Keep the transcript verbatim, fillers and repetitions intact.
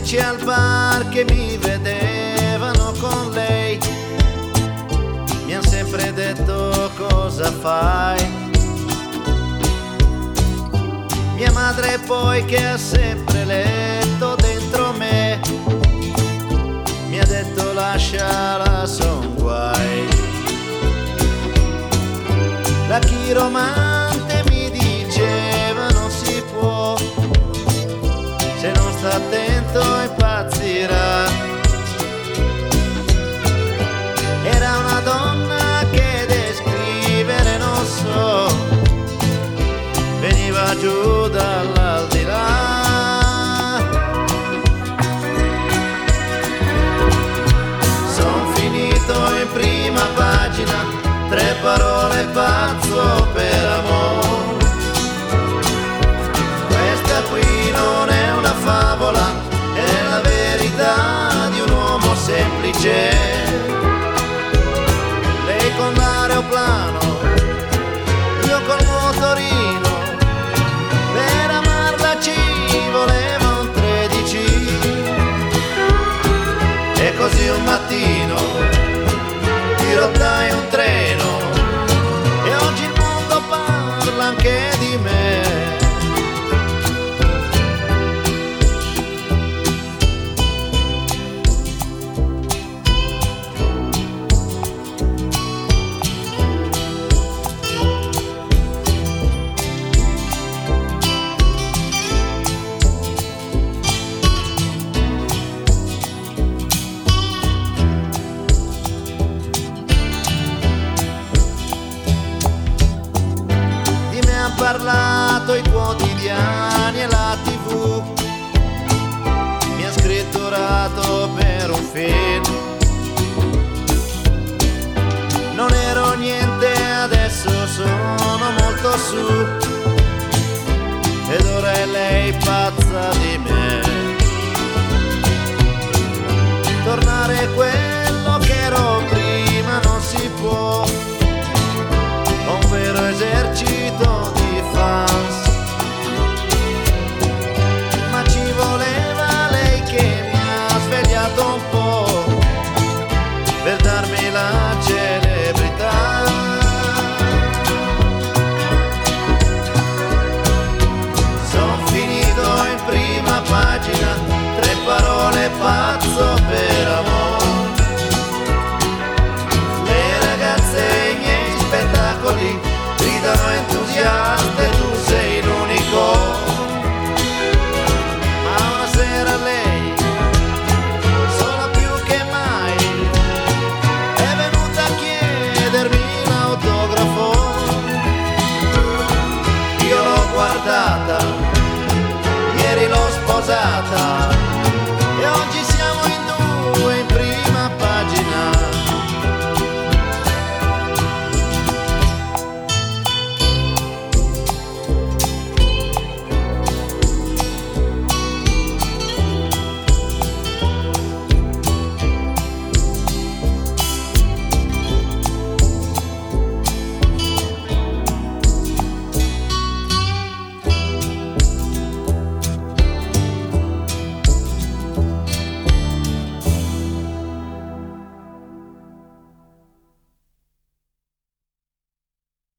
amici al bar che mi vedevano con lei mi han sempre detto: cosa fai? Mia madre poi, che ha sempre letto dentro me, mi ha detto: lasciala, son guai. La chiromante mi diceva: non si può, se non sta attento impazzirà. Era una donna che descrivere non so, veniva giù dall'aldilà. Son finito in prima pagina, tre parole, pazzo per amore. Questa qui non è una favola, è la verità di un uomo semplice. Lei con l'aeroplano, io col motorino, per amarla ci voleva un tredici. E così un mattino dirottai un treno e oggi il mondo parla anche di me. Parlato i quotidiani e la tivù, mi ha scritturato per un film. Non ero niente, adesso sono molto su, ed ora è lei pazza di me. Tornare quello che ero prima non si può, ho un vero esercito di fans, ma ci voleva lei che mi ha svegliato un po' per darmi la celebrità. Son finito in prima pagina, tre parole, pazzo per amore. Le ragazze e i miei spettacoli gridano entusiaste, tu sei l'unico. Ma una sera lei, sola più che mai, è venuta a chiedermi l'autografo. Io l'ho guardata, ieri l'ho sposata,